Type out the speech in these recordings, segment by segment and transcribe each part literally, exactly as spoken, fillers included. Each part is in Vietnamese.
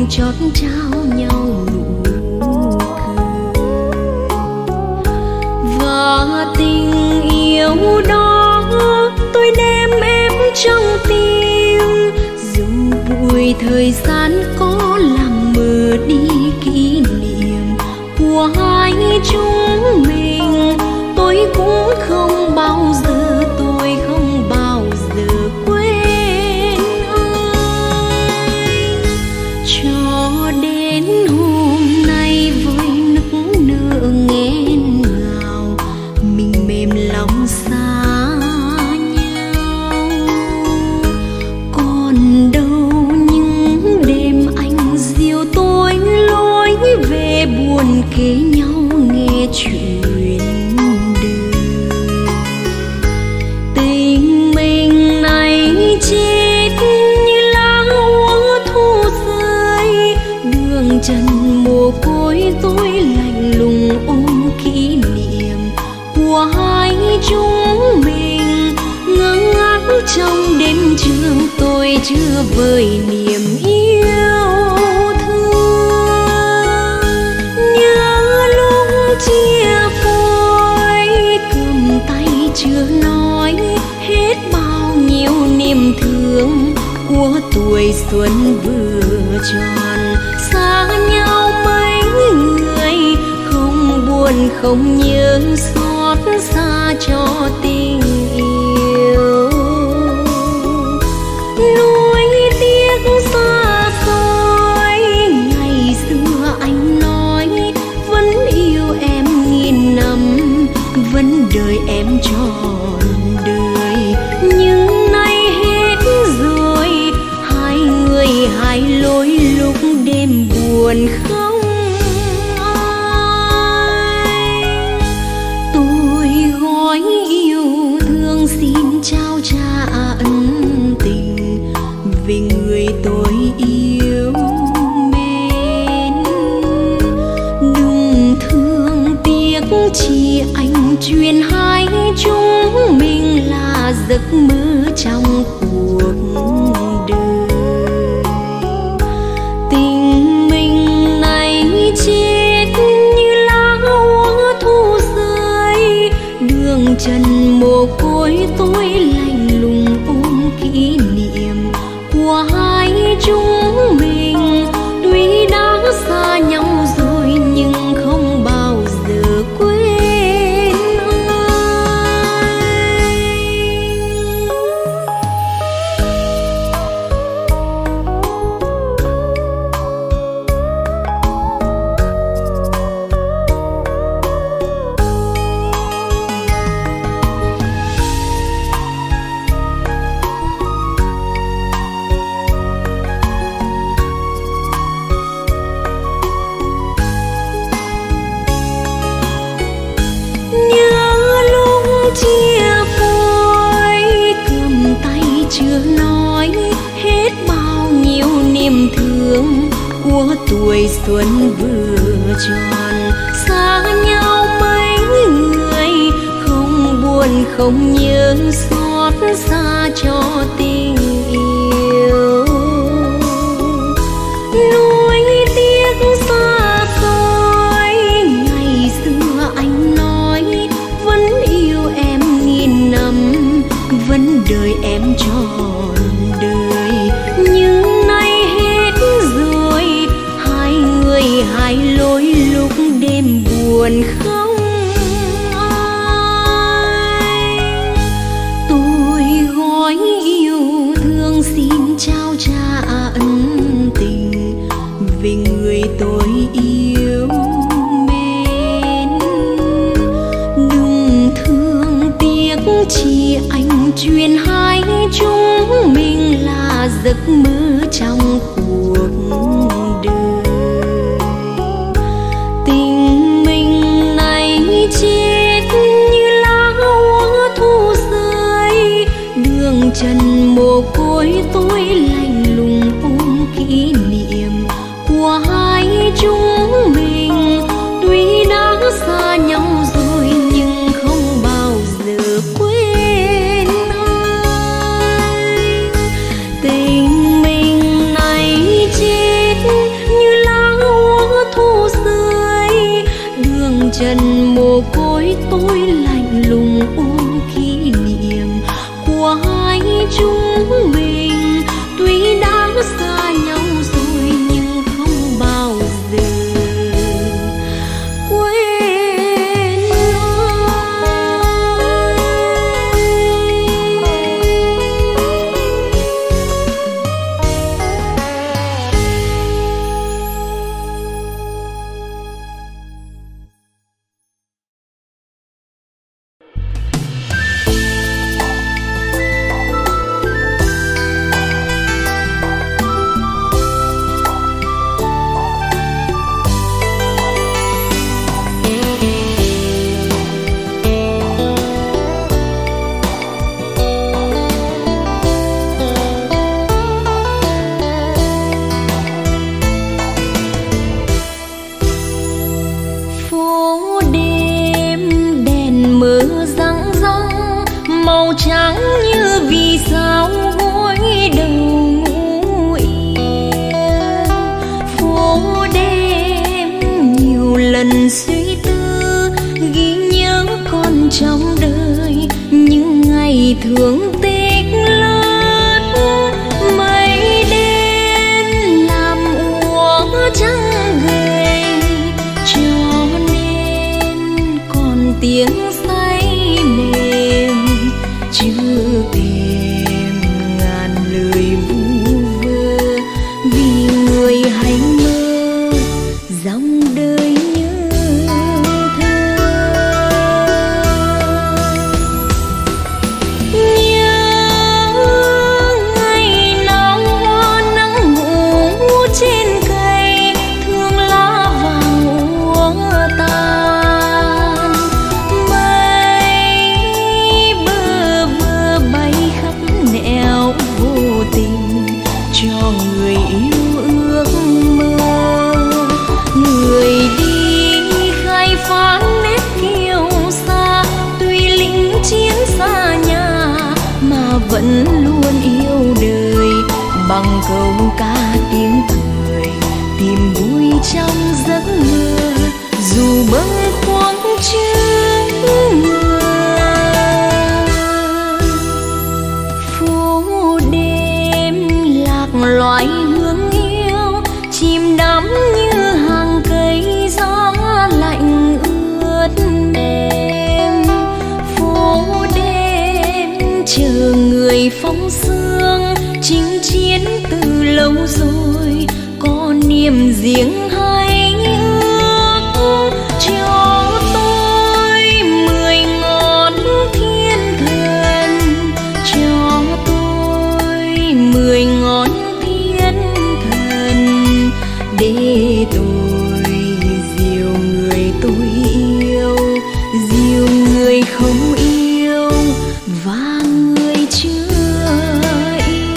chót trao nhau nụ cười. Và tình yêu đó tôi đem em trong tim, dù bụi thời gian có làm mờ đi kỷ niệm của hai chúng mình. Tôi cũng không bao giờ, tôi không bao giờ quên anh. Cho đến hôm nay với nức nở nghẹn ngào, mình mềm lòng xa nhau. Còn đâu những đêm anh dìu tôi lối về buồn kể nhau nghe chuyện đời. Tình mình này chết như lá úa thu rơi, đường trần mồ côi tôi lạnh lùng ôm kỷ niệm của hai chúng mình. Ngơ ngác trong đêm trường tôi chưa vơi niềm yêu thương. Nhớ lúc chia phôi cầm tay chưa nói hết bao nhiêu niềm thương của tuổi xuân vừa tròn. Xa nhau mấy người không buồn không nhớ xót xa cho tình yêu. Nuối tiếc xa xôi ngày xưa anh nói vẫn yêu em nghìn năm, vẫn đợi em trọn đời. Nhưng nay hết rồi, hai người hai lối lúc đêm buồn không ai. Tôi gói yêu thương xin trao trả ân tình vì người tôi yêu mến. Đừng thương tiếc chi anh chuyện hai chúng mình là giấc mơ trong cuộc đời. Tình mình này chết như lá úa thu rơi, đường trần mồ côi tôi lạnh lùng ôm kỷ niệm của hai chúng mình. Tuy đã xa nhau rồi nhưng không bao giờ quên anh. Nhớ lúc chia phôi cầm tay chưa nói hết bao nhiêu niềm thương của tuổi xuân vừa tròn. Xa nhau mấy người không buồn không nhớ xót xa cho tình yêu. Nuối tiếc xa xôi ngày xưa anh nói vẫn yêu em nghìn năm, vẫn đợi em trọn đời. Nhưng nay hết rồi, hai người hai lối lúc đêm buồn không ai. Tôi gói yêu thương xin trao trả ân tình vì người tôi yêu mến. Đừng thương tiếc chi anh chuyện hai chúng mình là giấc mơ trong cuộc đời. Tình mình này chết như lá úa thu rơi, đường trần mồ côi tôi lạnh lùng ôm kỷ niệm của hai chúng mình. Tuy đã xa nhau rồi nhưng không bao giờ quên anh. Tình mình này trần mồ côi tôi lạnh lùng ôm kỷ niệm của hai chúng mình. Tuy đã xa nhau rồi nhưng không bao giờ quên trắng như vì sao gối đầu ngủ yên. Phố đêm nhiều lần suy tư ghi nhớ con trong đời những ngày thường tích lớn. Mây đen làm úa trắng gầy cho nên còn tiếng say mềm chưa kèm ngàn lời vu vơ vì người hạnh mơ dòng đời như thơ. Nhớ ngày nào hoa nắng ngủ trên cây thương lá vàng úa tàn. Nẻo vô tình cho người yêu ước mơ. Người đi khai phá nét kiêu sa tuy lính chiến xa nhà mà vẫn luôn yêu đời. Bằng câu ca tiếng cười tìm vui trong giấc mơ dù bâng khuâng trước mưa. Loài hương yêu chìm đắm như hàng cây gió lạnh ướt mềm. Phố đêm chờ người phong sương chinh chiến từ lâu rồi có niềm riêng hay ước cho tôi mười ngón thiên thần, cho tôi mười ngón để tôi dìu người tôi yêu, dìu người không yêu và người chưa yêu.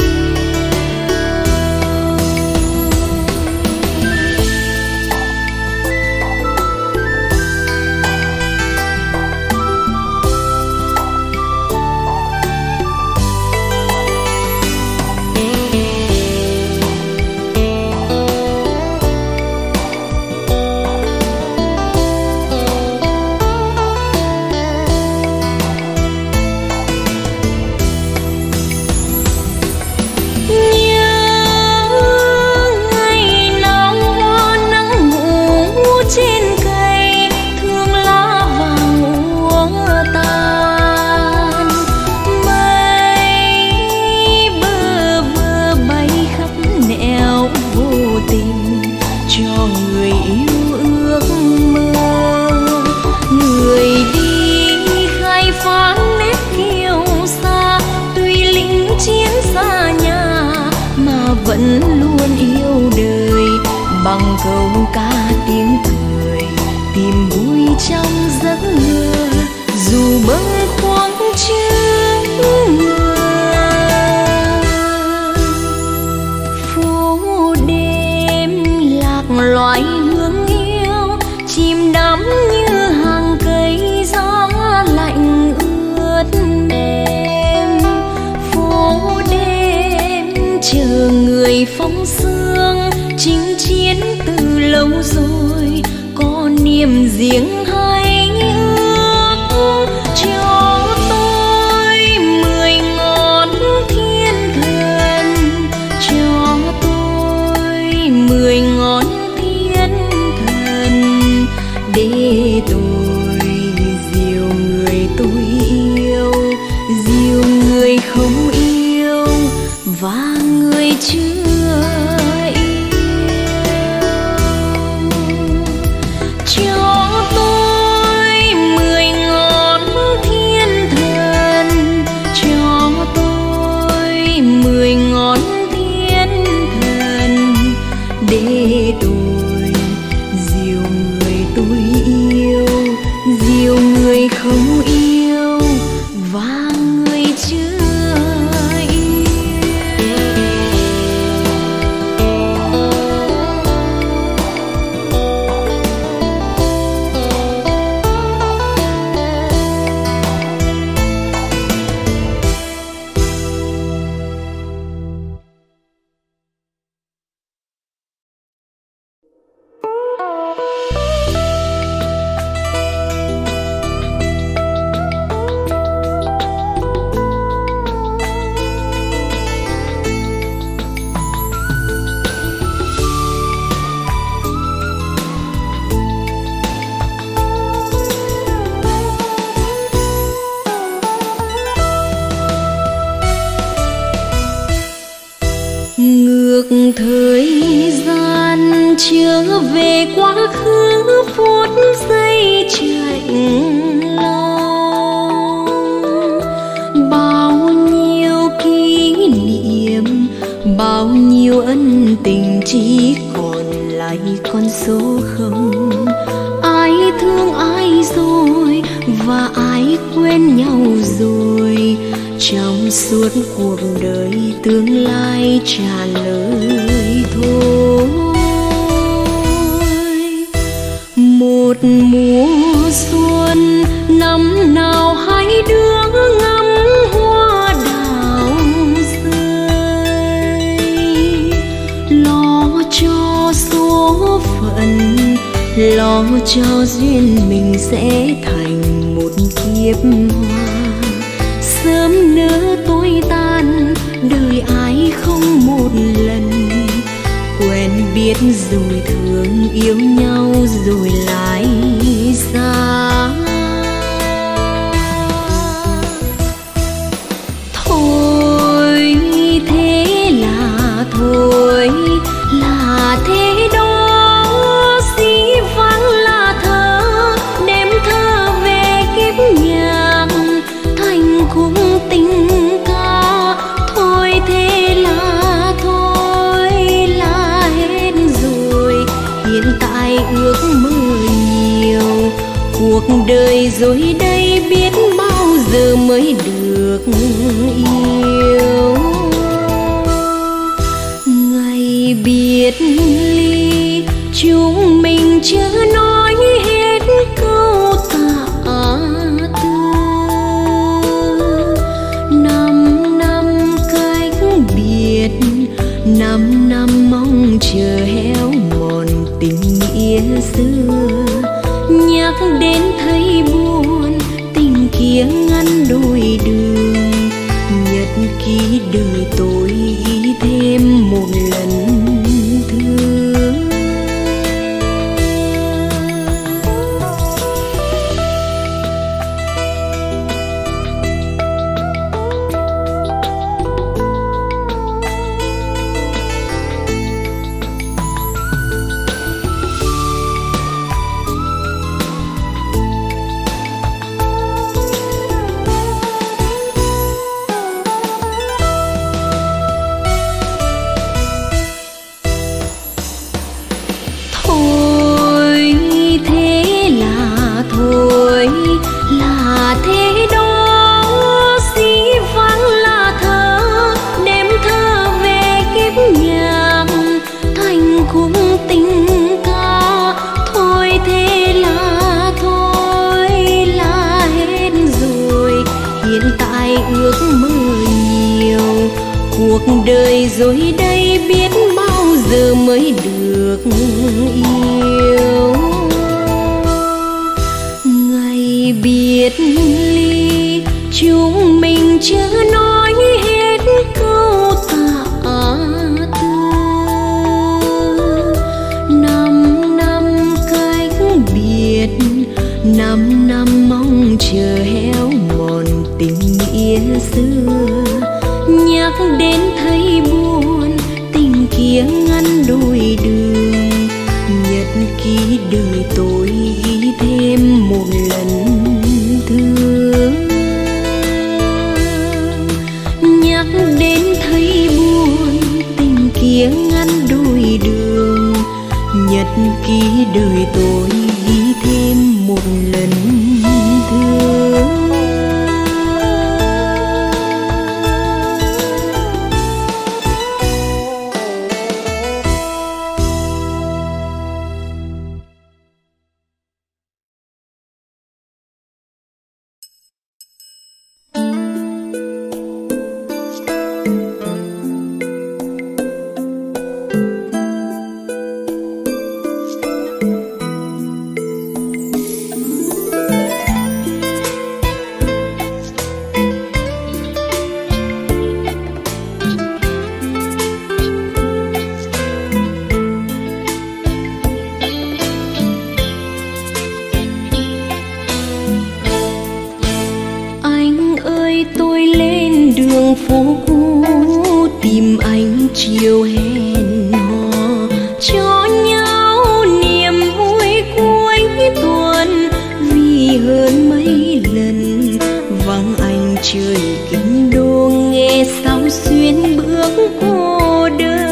Vẫn luôn yêu đời bằng câu ca tiếng cười tìm vui trong giấc mơ dù bâng khuâng trước mưa. Phố đêm lạc loài hương yêu chìm đắm như hàng cây gió lạnh ướt mềm. Phố đêm chờ người phong sương chinh chiến từ lâu rồi có niềm niềm riêng hay ước cho tôi mười ngón thiên thần, cho tôi mười ngón thiên thần để tôi dìu người tôi yêu, dìu người không yêu và người chưa yêu. Cho tôi mười ngón thiên thần, cho tôi mười ngón thiên thần để tôi dìu người tôi yêu, dìu người không yêu và người chưa ngược thời gian trở về quá khứ phút giây chạnh lòng, bao nhiêu kỷ niệm, bao nhiêu ân tình chỉ còn lại con số không. Ai thương ai rồi và ai quên nhau rồi, trong suốt cuộc đời tương lai trả lời thôi. Một mùa xuân năm nào hai đứa ngắm hoa đào rơi, lo cho số phận, lo cho duyên mình sẽ thành một kiếp hoa. Sớm nỡ tôi tan, đời ai không một lần, quen biết rồi thương yêu nhau rồi lại xa. Thôi thế là thôi, là thế đó, dĩ vãng là thơ, đêm thơ về kiếp nhạc thành khúc tình ca. Thôi thế là thôi, là hết rồi, hiện tại ước mơ nhiều, cuộc đời rồi đây biết bao giờ mới được yêu. Ngày biệt ly chúng mình chưa nói hết câu tạ từ, năm năm cách biệt, năm năm mong chờ héo mòn tình nghĩa xưa. Nhắc đến thấy buồn, tình kia ngăn đôi đường, nhật ký đời tôi ghi thêm một lần thương. cuộc đời rồi đây biết bao giờ mới được yêu. khi đời tôi ghi thêm một lần thương. phố cũ tìm anh chiều hẹn hò cho nhau niềm vui cuối tuần. Vì hơn mấy lần vắng anh trời kinh đô, nghe sao xuyên bước cô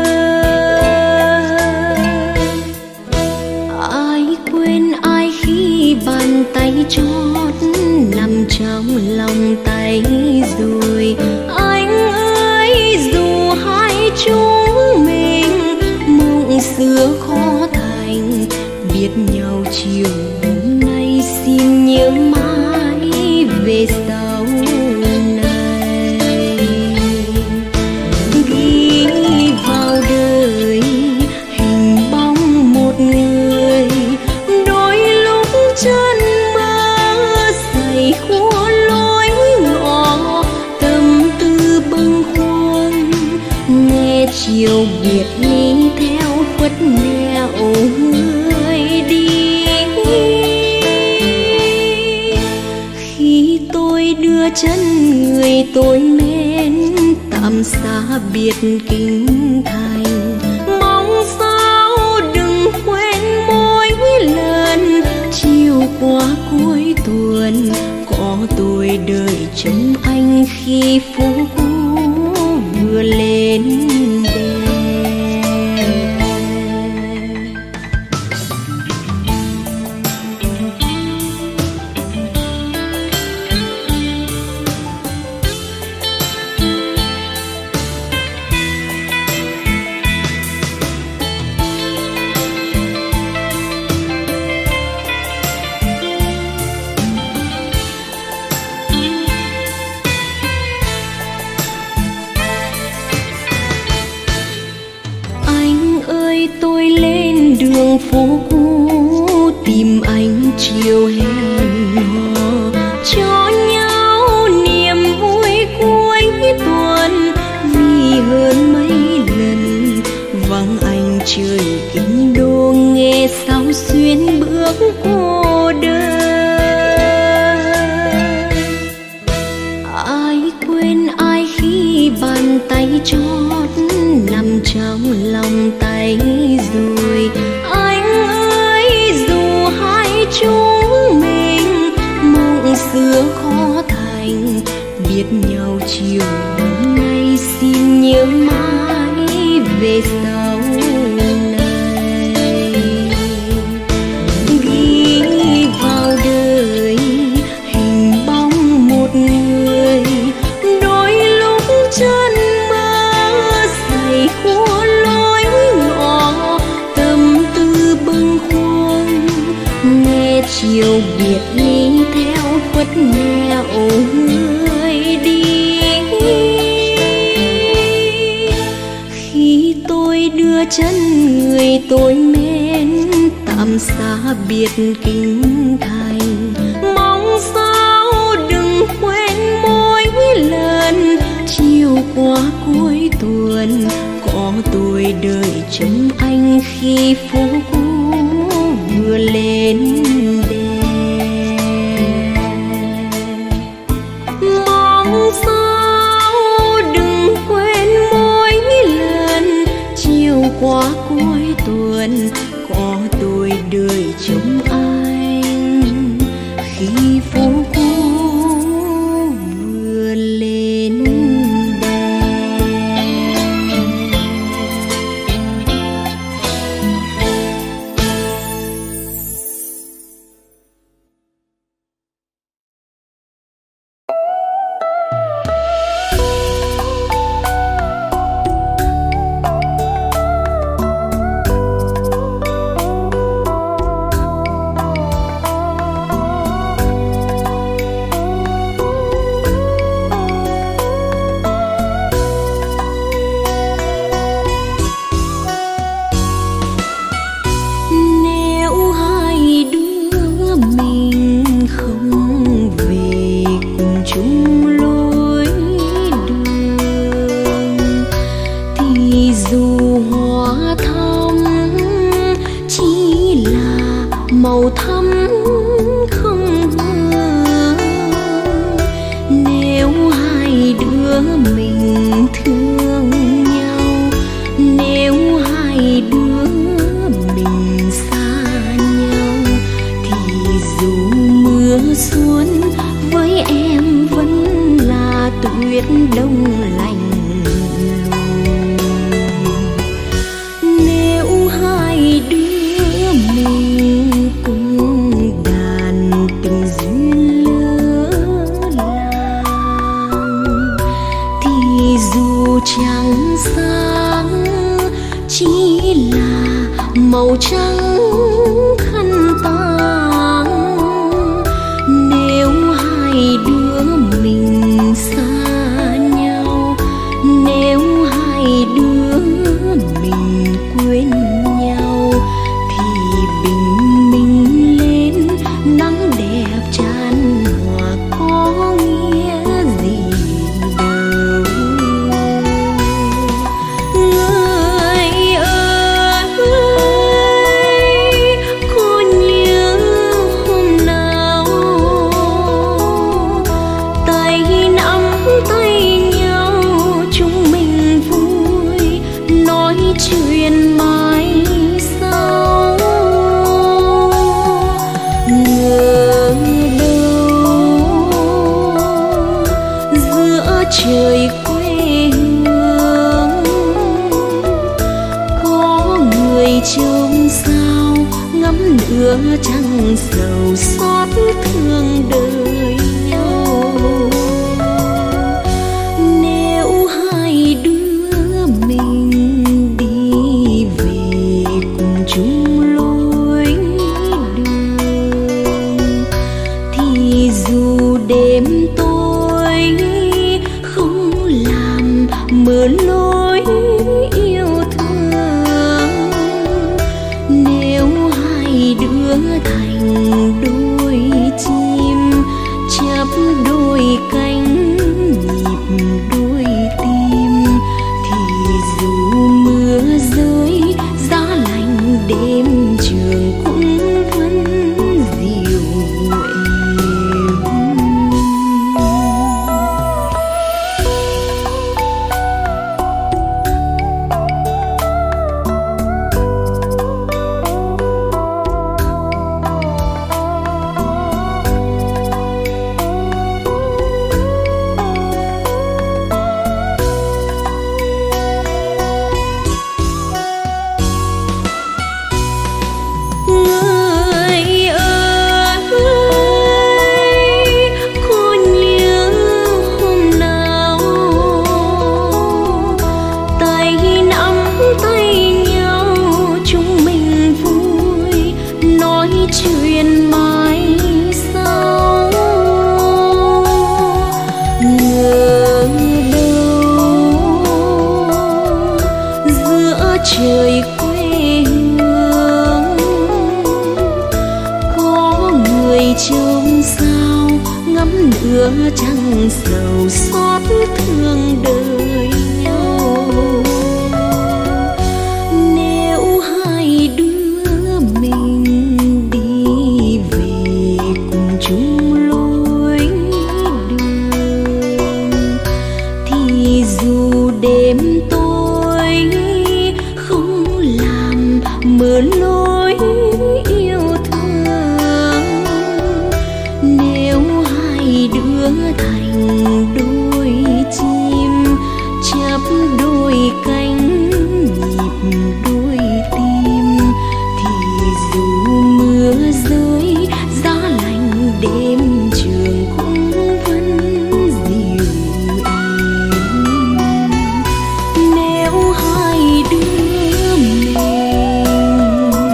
đơn. Ai quên ai khi bàn tay trót nằm trong lòng tay rồi. Anh ơi dù hai chúng mình mộng xưa khó thành, biết nhau chiều hôm nay xin nhớ mãi về sau này. Ghi vào đời hình bóng một người, đôi lúc chân mơ say khua lối ngõ, tâm tư bâng khuâng nghe chiều biệt ly theo khuất nẻo người đi. Khi tôi đưa chân người tôi mến tạm xa biệt kinh thành, mong sao đừng quên mỗi lần chiều qua cuối tuần có tôi đợi trông anh khi phố cũ vừa lên đèn. Tôi lên đường phố cũ tìm anh chiều hẹn hò cho nhau niềm vui cuối tuần. Vì hơn mấy lần vắng anh trời kinh đô, nghe sao xuyên bước cô đơn. Ai quên ai khi bàn tay trót nằm trong lòng tay rồi. Anh ơi dù hai chúng mình mộng xưa khó thành, biết nhau chiều hôm nay xin nhớ mãi về sau này. Ghi vào đời hình bóng một người, đôi lúc chân mơ say khua lối ngõ, tâm tư bâng khuâng nghe chiều biệt ly theo khuất nẻo người đi. Khi tôi đưa chân người tôi mến tạm xa biệt kinh thành, mong sao đừng quên mỗi lần chiều qua cuối tuần có tôi đợi trông anh khi phố cũ vừa lên đèn. Mong sao đừng quên mỗi lần chiều qua cuối tuần có tôi đợi trông anh khi phố cũ vừa lên đèn. màu thắm không hương. Nếu hai đứa mình thương nhau, nếu hai đứa mình xa nhau, thì dù mưa xuân với em vẫn là tuyết đông lạnh lùng. Nếu hai đứa mình cùng đàn tình duyên lứa làng, thì dù trăng sáng chỉ là màu trắng khăn tang. Nếu hai đứa mình xa nhau, nếu hai đứa mình quên nhau, thì bình minh lên nắng đẹp tràn hòa có nghĩa gì đâu. Người ơi, có nhớ hôm nào tay nắm tay nhau chúng mình vui nói chuyện mai sau. Ngờ đâu giữa trời quê hương có người trông sao ngắm nửa trăng sầu xót thương đời nhau. Nếu hai đứa mình đi về cùng chung lối đường, thì dù đêm tối không làm mờ lối yêu thương. Nếu hai đứa thành đôi chim chắp đôi cánh nhịp đôi tim, thì dù mưa rơi giá lạnh đêm trường cũng vẫn dịu êm. Người ơi, có nhớ hôm nào tay nắm tay nhau chúng mình vui nói chuyện mai sau. Ngờ đâu giữa trời quê hương có người trông sao ngắm nửa trăng sầu xót thương đời nhau. Nếu hai đứa mình đi về cùng chung lối đường, thì dù đêm tối không làm mờ lối yêu thương. Nếu hai đứa thành đôi chim chắp đôi cánh nhịp đôi tim, thì dù mưa rơi giá lạnh đêm trường cũng vẫn dịu êm. Nếu hai đứa mình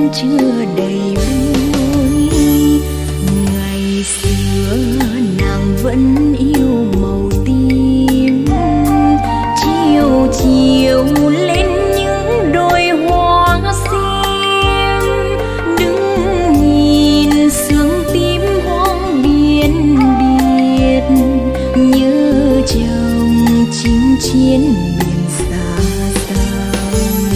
chưa đầy vui. Ngày xưa nàng vẫn yêu màu tím, chiều chiều lên những đôi hoa sim, đứng nhìn sương tím hoang biên biệt, nhớ chồng chinh chiến miền xa xăm.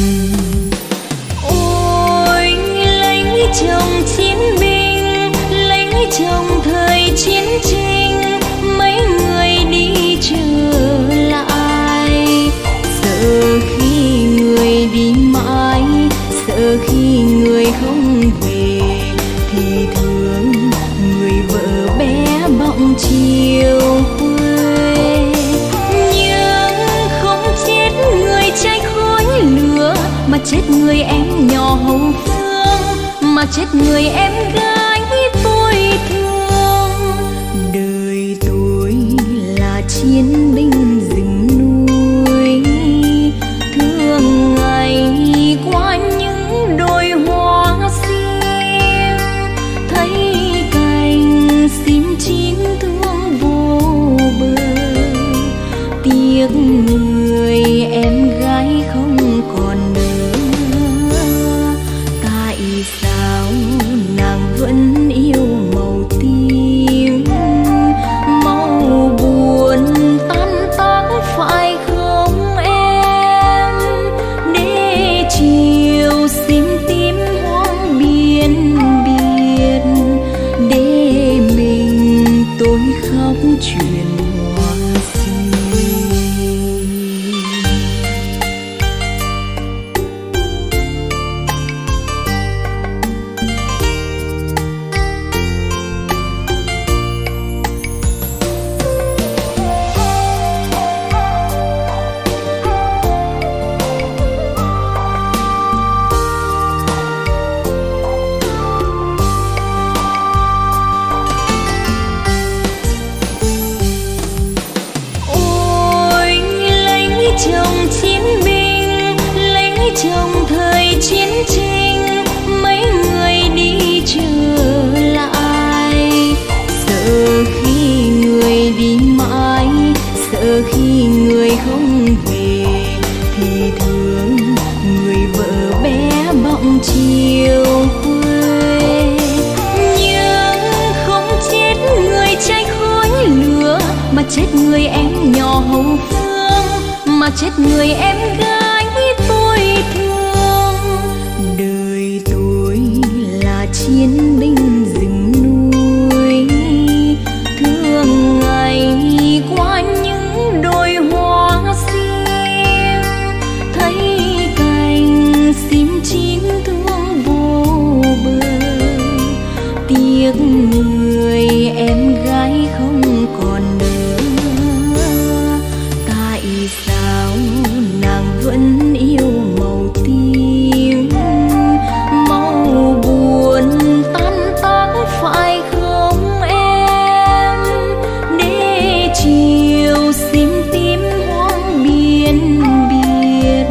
Ôi lấy chồng chiến binh, lấy chồng thời chiến tranh, mấy người đi trở lại. Sợ khi người đi mãi, sợ khi người không về, thì thương người vợ bé bỏng chiều quê. Nhưng không chết người cháy khói lửa, mà chết người em nhỏ hậu phương, mà chết người em gái tôi thương. Đời tôi là chiến binh rừng núi, thương ngày qua những đôi hoa sim, thấy cành sim chín thương vô bờ. Tiếc người em gái không còn nữa, tại sao nàng vẫn yêu màu tím, màu buồn tan tác phải không em? Để chiều sim tím hoang biên biệt, để mình tôi khóc chuyện hoa sim. Chồng chiến binh, lấy chồng thời chiến tranh, mấy người đi trở lại. Sợ khi người đi mãi, sợ khi người không về, thì thương người vợ bé bỏng chiều quê. Nhưng không chết người cháy khói lửa, mà chết người em nhỏ hậu phương, mà chết người em gái tôi thương. Đời tôi là chiến binh rừng núi, thương ngày qua những đôi hoa sim, thấy cành sim chín thương vô bờ. Tiếc người em gái không còn nữa, tại sao nàng vẫn yêu màu tím, màu buồn tan tác phải không em? Để chiều sim tím hoang biên biệt,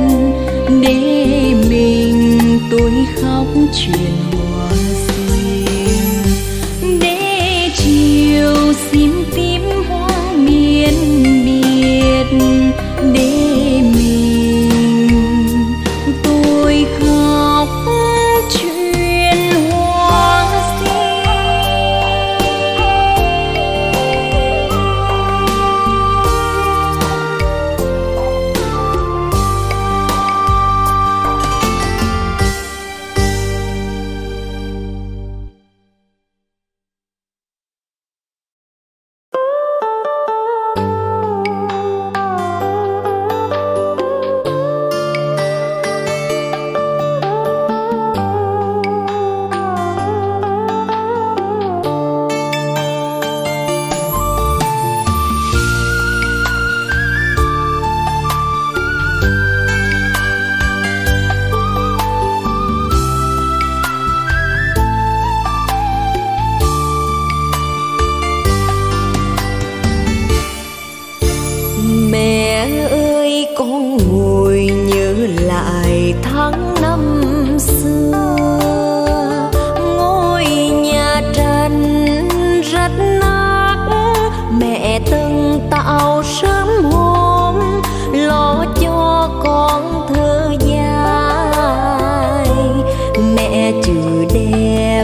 để mình tôi khóc chuyện hoa sim. Để chiều sim tím hoang biên biệt, để mình tôi khóc chuyện hoa sim.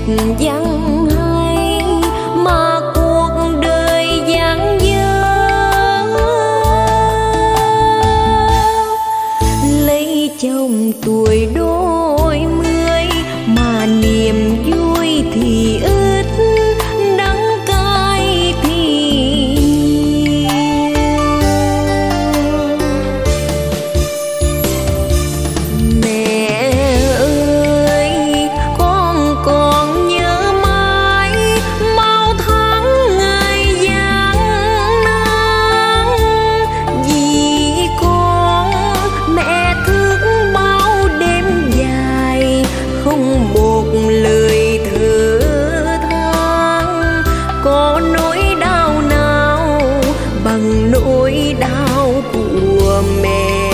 văn hay mà cuộc đời dang dở. Lấy chồng tuổi đôi mươi mà niềm vui thì ít, đắng cay thì nhiều. Mẹ ơi con còn nhớ mãi bao tháng ngày gian nan, vì con mẹ thức bao đêm dài không một lời thở than. Có nỗi đau nào bằng nỗi đau của mẹ.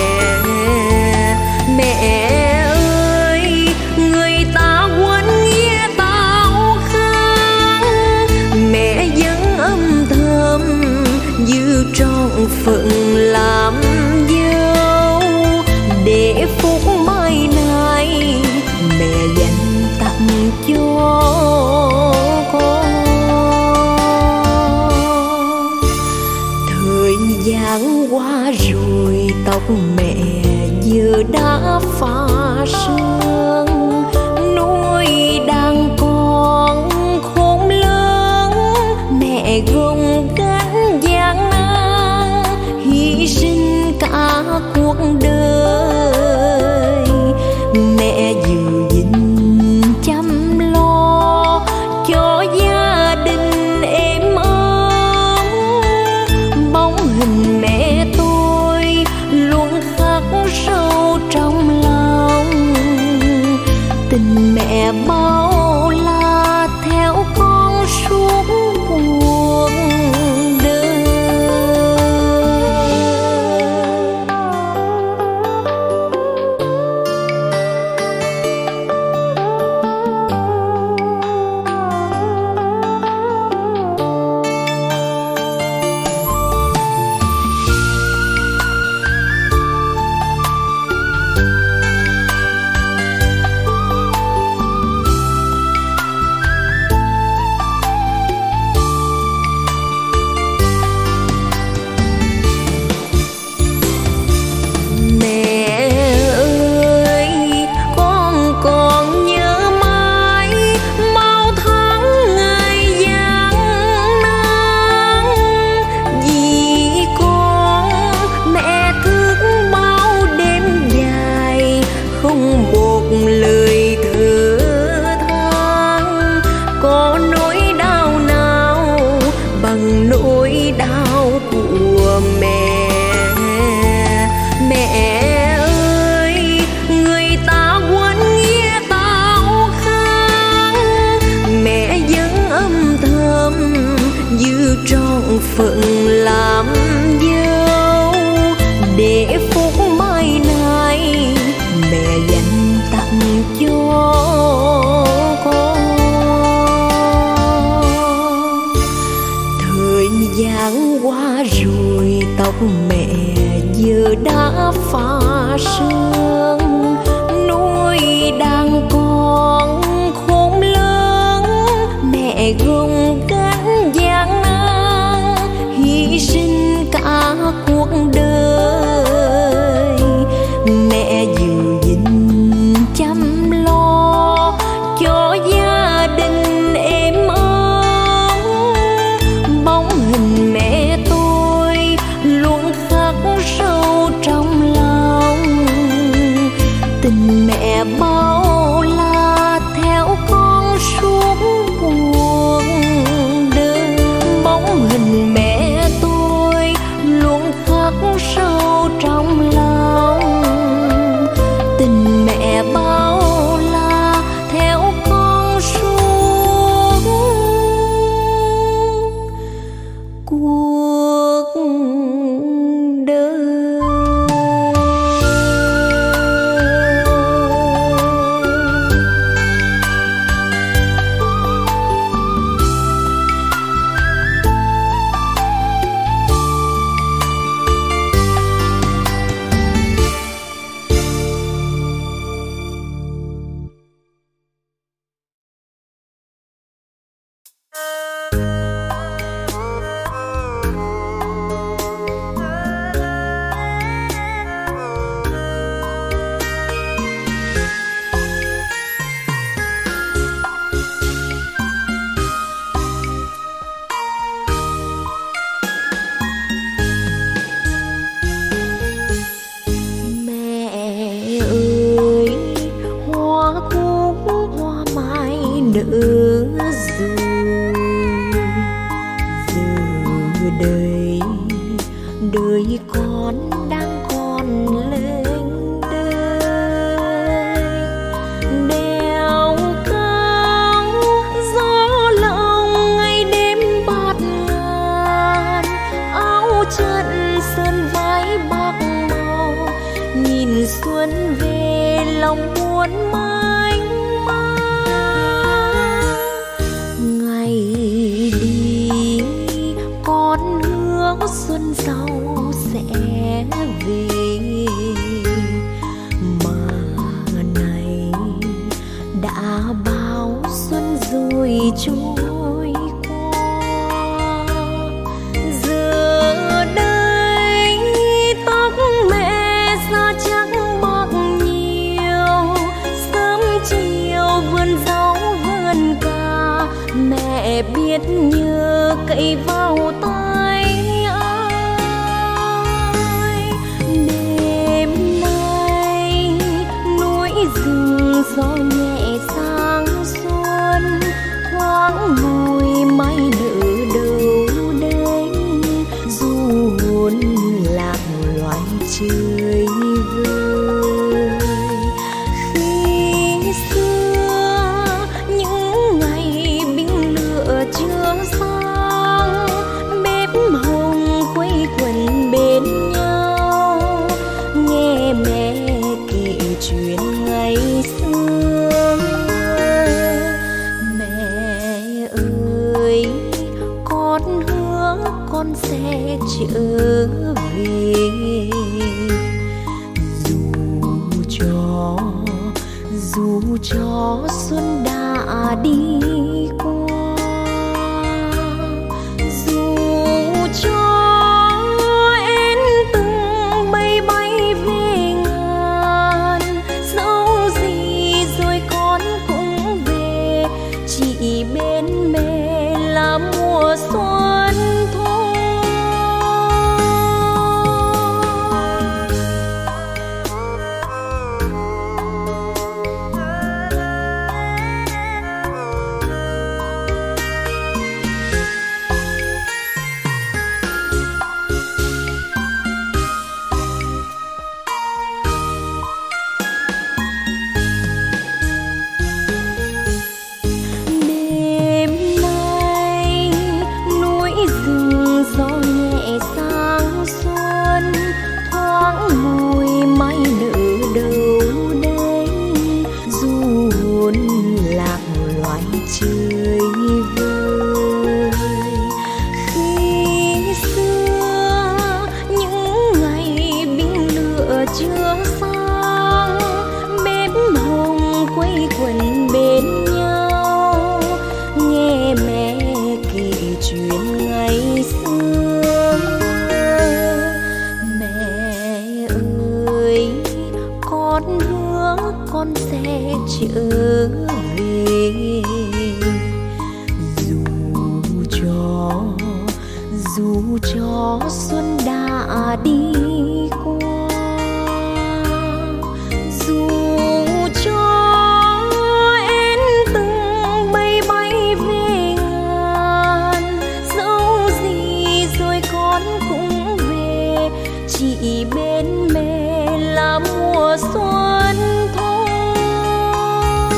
Mẹ ơi người ta quên nghĩa tao khang, mẹ vẫn âm thầm giữ trọn phận làm dâu. Để phút mai này mẹ dành tặng cho con. Thời gian qua rồi tóc mẹ giờ đã pha sương, nuôi đang con khôn lớn mẹ gồng gánh gian nan, hy sinh cả cuộc đời. Mẹ giữ gìn chăm lo cho gia đình êm ấm, bóng hình mẹ tôi luôn khắc sâu trong lòng. Tình mẹ bao la theo con suốt cuộc đời. nỡ rồi. Giờ đây đời con đang còn lênh đênh, đèo cao gió lộng ngày đêm bạt ngàn, áo trận sơn vái bạc màu, nhìn xuân về lòng buồn mênh mang. Ngày đi con hứa xuân sau sẽ về, mà này đã bao xuân rồi trôi qua. Giờ đây tóc mẹ da trắng bạc nhiều, sớm chiều vườn rau vườn cà, mẹ biết nhớ cậy vào tay ai. Đêm nay núi rừng gió nhẹ sang xuân, thoáng mùi mai nở đâu đây, du hồn lạc loài chơi vơi. Khi xưa những ngày binh lửa chưa sang, bếp hồng quây quần bên nhau, nghe mẹ kể chuyện ngày xưa. Mẹ ơi con hứa con sẽ trở về, dù cho dù cho xuân đã đi qua, dù cho én từng bay bay về ngàn, dẫu gì rồi con cũng về, chỉ bên mẹ là mùa xuân thôi. Đêm nay núi rừng gió nhẹ sang xuân, thoáng mùi mai nở đâu đây, du hồn lạc loài chơi vơi. Khi xưa những ngày binh lửa chưa sang, bếp hồng quây quần bên nhau, nghe mẹ kể chuyện ngày xưa. Mẹ ơi con hứa con sẽ trở về, dù cho dù cho xuân đã đi qua, dù cho én từng bay bay về ngàn, dẫu gì rồi con cũng về, chỉ bên mẹ là mùa xuân thôi.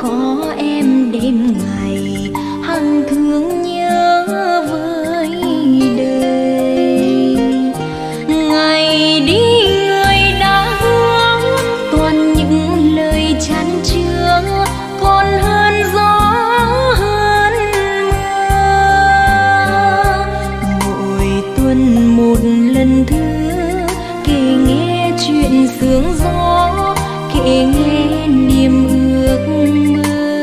ngõ em đêm ngày, hằng thương nhớ với đời. Ngày đi người đã hứa toàn những lời chan chứa, còn hơn gió hơn mưa. Mỗi tuần một lần thưa kể nghe chuyện sương gió, kể nghe niềm ước mơ.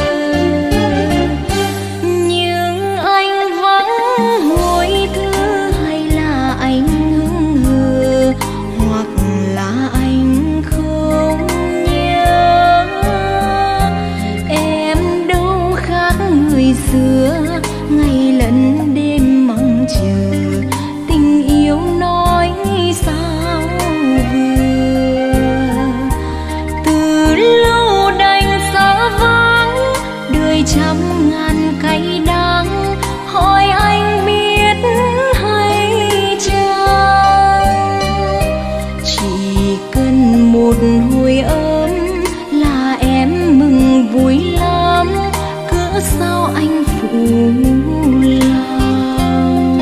Nhưng anh vắng hồi thư hay là anh hững hờ, hoặc là anh không nhớ. Em đâu khác người xưa, ngày lẫn đêm mong chờ, tình yêu nói sao vừa. Từ lâu đành xa vắng, đời trăm ngàn cay đắng, hỏi anh biết hay chăng. Chỉ cần một hồi ấm là em mừng vui lắm, cớ sao anh phụ lòng.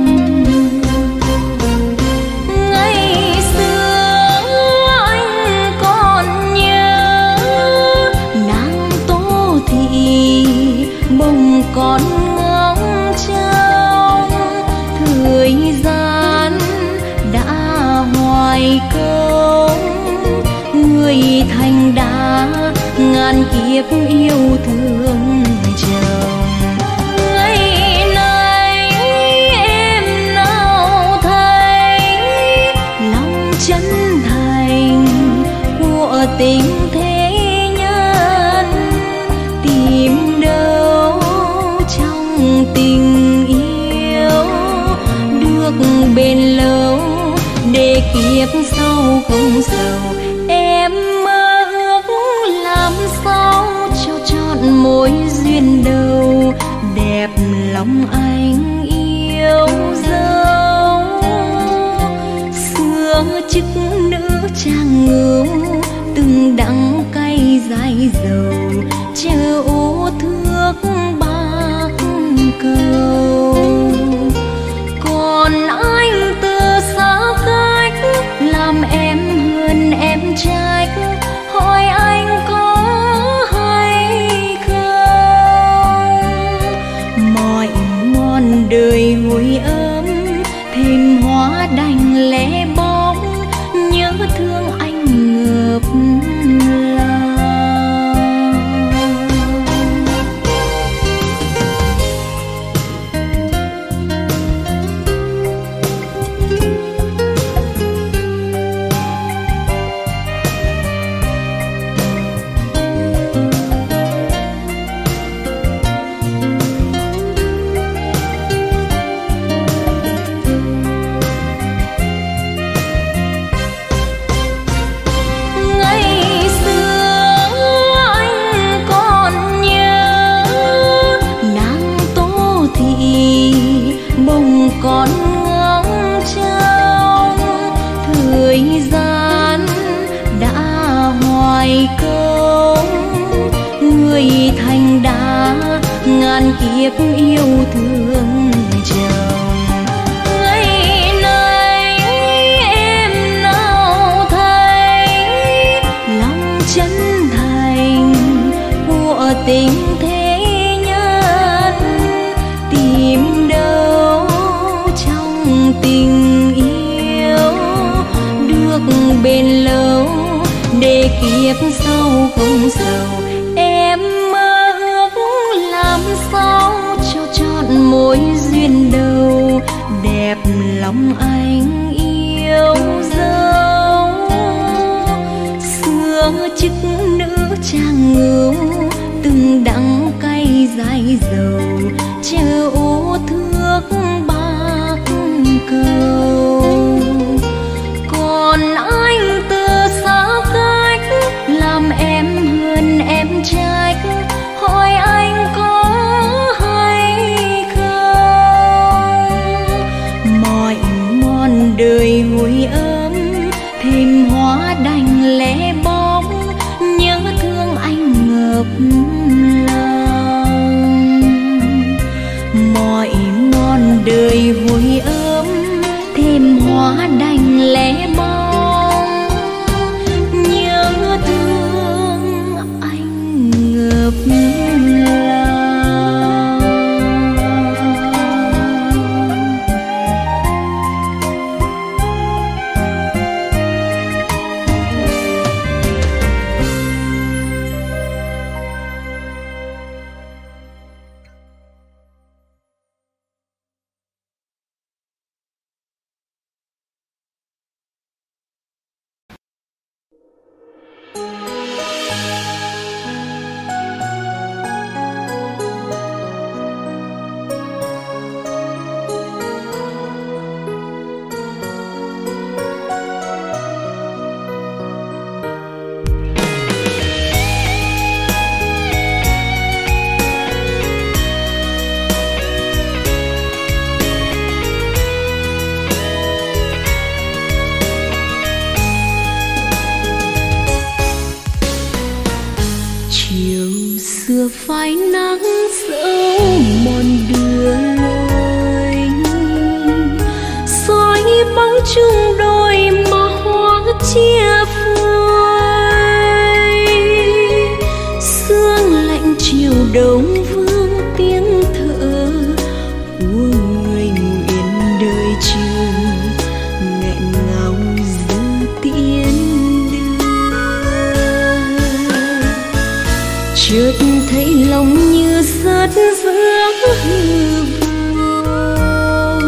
Ngày xưa anh còn nhớ nàng Tô Thị bồng con ngóng trông, thời gian đã hoài công, người thành đã ngàn kiếp yêu thương chồng. Ngày nay em nào thấy lòng chân thành của tình thế nhân, tìm đâu trong tình yêu được bền lâu, để kiếp sau không sầu. Em mơ ước làm sao cho trọn mối duyên đầu, đẹp lòng anh yêu dấu. Xưa chức nữ trang ngưu, từng đắng cay dài dầu, chờ ô thước bạc cầu. Còn anh từ xa cách, làm em hơn em trách, hỏi anh có hay không. Mọi mòn đời hồi ấm, thêm hóa đành lẻ bóng, nhớ thương anh ngợp lòng. Còn ngóng trông, thời gian đã hoài công, người thành đã ngàn kiếp yêu thương chồng. Ngày nay em nào thấy lòng chân thành của tình thế nhân, tìm đâu tình yêu được bền lâu, để kiếp sau không sầu. Em mơ ước làm sao cho trọn mối duyên đầu, đẹp lòng anh yêu dấu. Xưa chức nữ trang ngưu, từng đắng cay dài dầu, chờ ô thước bạc cầu. Còn anh từ xa cách, làm em hơn em trách, hỏi anh có hay không. Mọi mòn đời hồi ấm, thêm hóa đành lẻ bóng, nhớ thương anh ngợp xưa phai nắng dấu mòn đưa lối soi bóng chung đôi mà hoa chia phôi sương lạnh chiều đông vương tiếng thở của người nguyện đời trường nghẹn ngào dư tiếng chợt thấy lòng như rớt giữa hư vô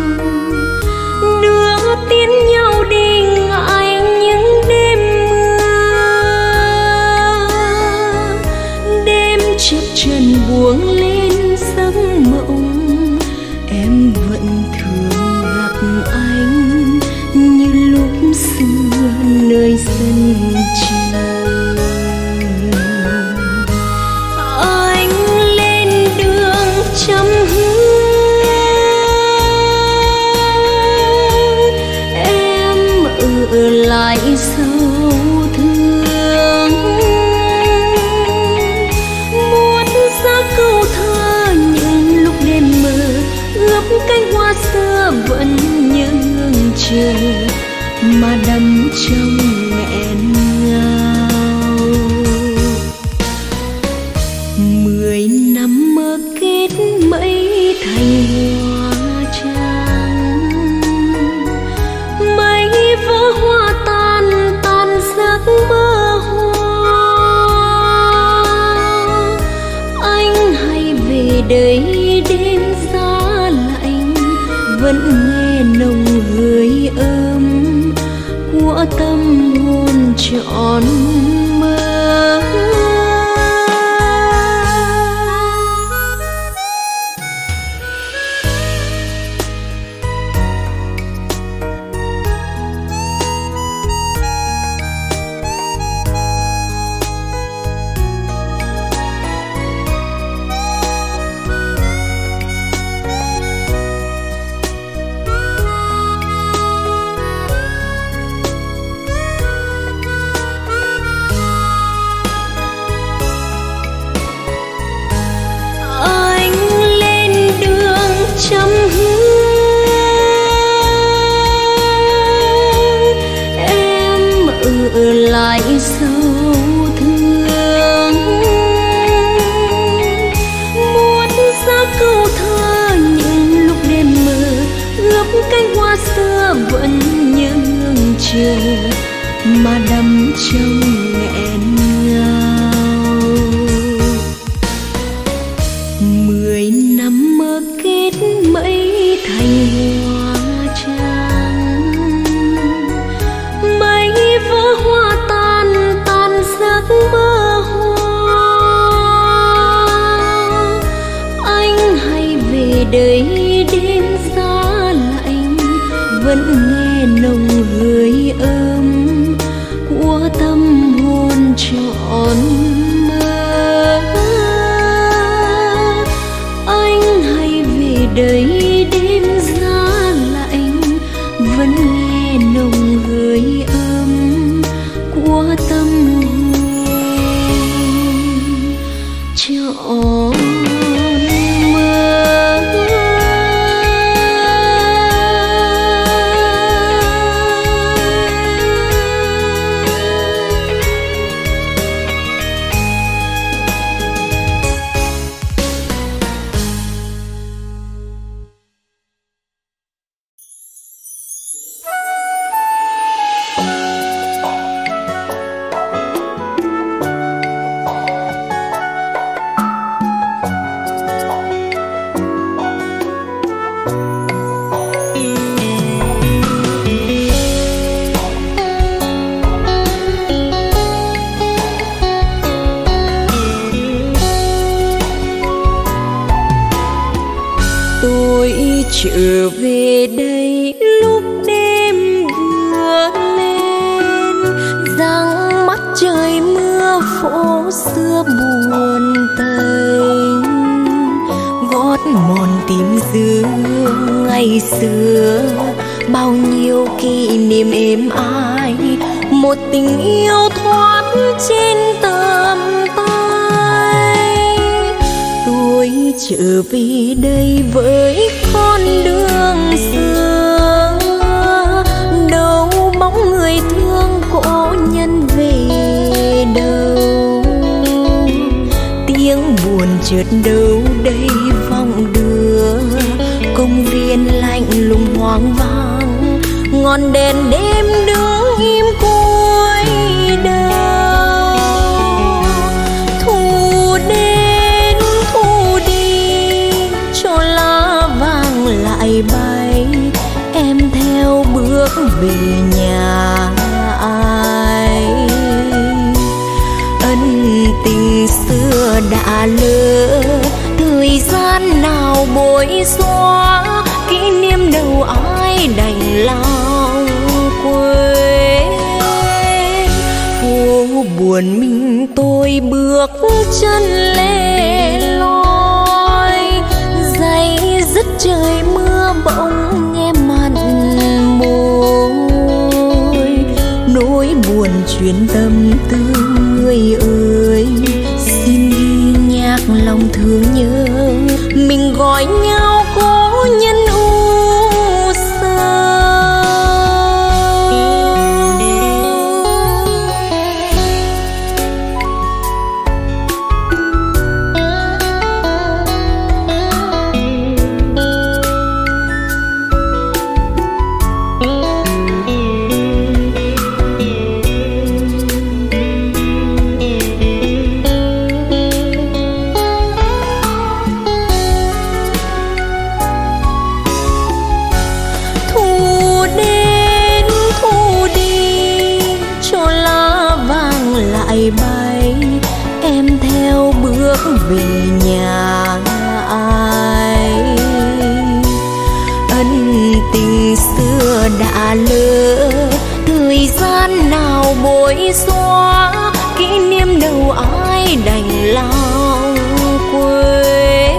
đưa tiến nhau đi ngại những đêm mưa đêm chập chờn buông lên giấc mộng em vẫn thường gặp anh như lúc xưa nơi sân trường. Chăm hương em ở lại sâu thương muốn ra câu thơ những lúc đêm mơ ướp cánh hoa xưa vẫn nhớ chờ mà đắm trong nghẹn ngào. Mười năm mơ kết mấy thành hoa trắng mấy vỡ hoa tan tan giấc mơ hoa anh hay về đây đêm giá lạnh vẫn nghe nồng hơi ấm của tâm hồn trọn mơ. Chăm hương em ở lại sâu thương muốn ra câu thơ những lúc đêm mơ ướp cánh hoa xưa vẫn nhớ chờ mà đắm trong nghẹn ngào. Mười năm mơ kết mấy thành hoa trắng mấy vỡ hoa tan tan giấc mơ hoa anh hay về đây đêm giá lạnh vẫn nghe nồng hơi ấm của tâm hồn trọn mơ anh hay về đây đêm giá lạnh vẫn nghe nồng hơi ấm của tâm hồn trọn trở về đây lúc đêm vừa lên giăng mắt trời mưa phố xưa buồn tênh gót mòn tím dương ngày xưa bao nhiêu kỷ niệm êm ái một tình yêu thoát trên tầm tay trở về đây với con đường xưa, đâu bóng người thương cô nhân về đâu, tiếng buồn chợt đâu đây vọng đưa, công viên lạnh lùng hoang vắng, ngọn đèn đêm đứng im cuối đầu. Thu đến thu đi cho lá vàng lại bay, em theo bước về nhà ai. Ân tình xưa đã lỡ, thời gian nào bối xóa, kỷ niệm đâu ai đành lòng quên. Phố buồn mình tôi bước chân lẻ loi, giày dứt trời mưa bỗng nghe mặn môi, nỗi buồn chuyến tâm tư người ơi, xin ghi nhạc lòng thương nhớ, mình gọi nhau cố nhân u sầu. Bay em theo bước về nhà ai. Ân tình xưa đã lỡ, thời gian nào bối xóa, kỷ niệm đâu ai đành lòng quên.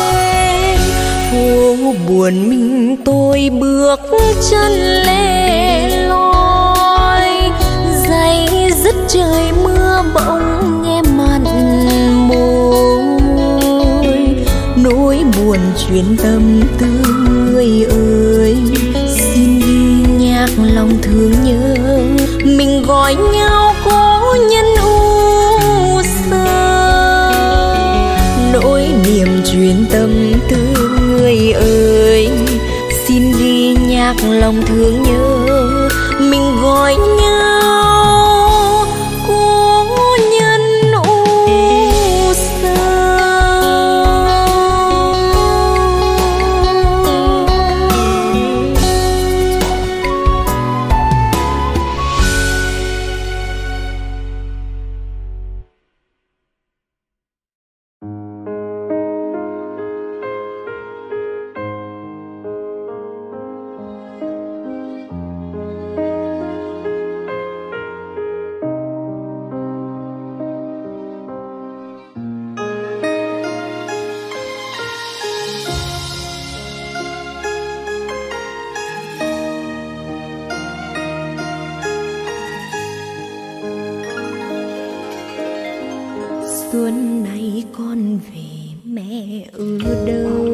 Phố buồn mình tôi bước chân lẻ loi, giày dứt trời mưa bỗng nghe mặn môi, nỗi buồn chuyến tâm tư người ơi, xin ghi nhạc lòng thương nhớ, mình gọi nhau cố nhân u sầu. Nỗi niềm chuyến tâm tư người ơi, xin ghi nhạc lòng thương nhớ, mình gọi nhau xuân này con về mẹ ở đâu,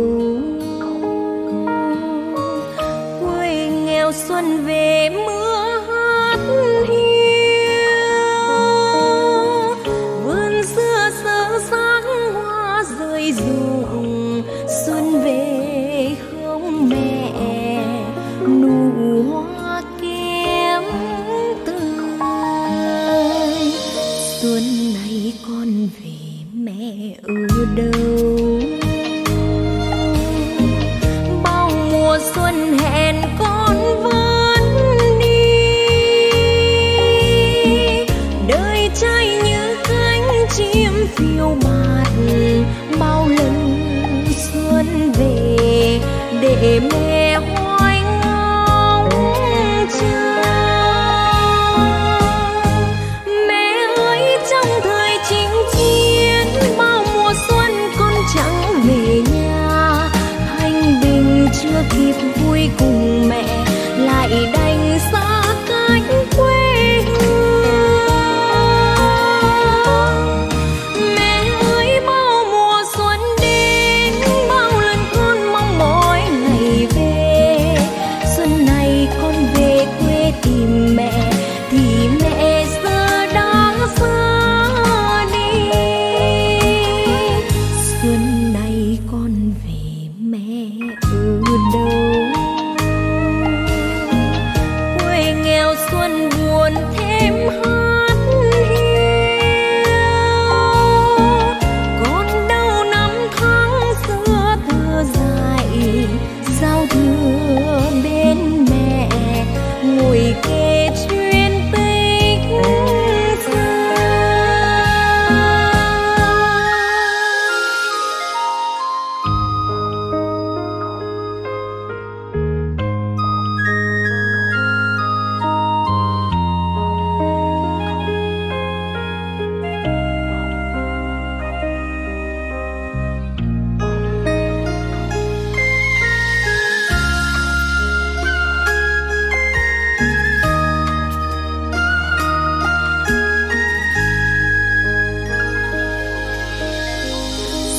quê nghèo xuân về mưa hát hiu, vườn xưa sơ sáng hoa rơi rụng, xuân về không mẹ nụ hoa kém tươi. Xuân này con về mẹ ở đâu, bao mùa xuân hẹn con vẫn đi, đời trai như cánh chim phiêu bạt, bao lần xuân về để mẹ hoài ngóng chờ. Mẹ ơi trong thời chinh chiến, bao mùa xuân con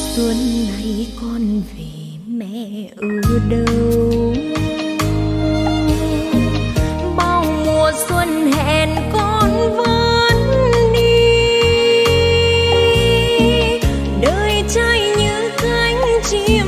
xuân này con về mẹ ở đâu? Bao mùa xuân hẹn con vẫn đi, đời trai như cánh chim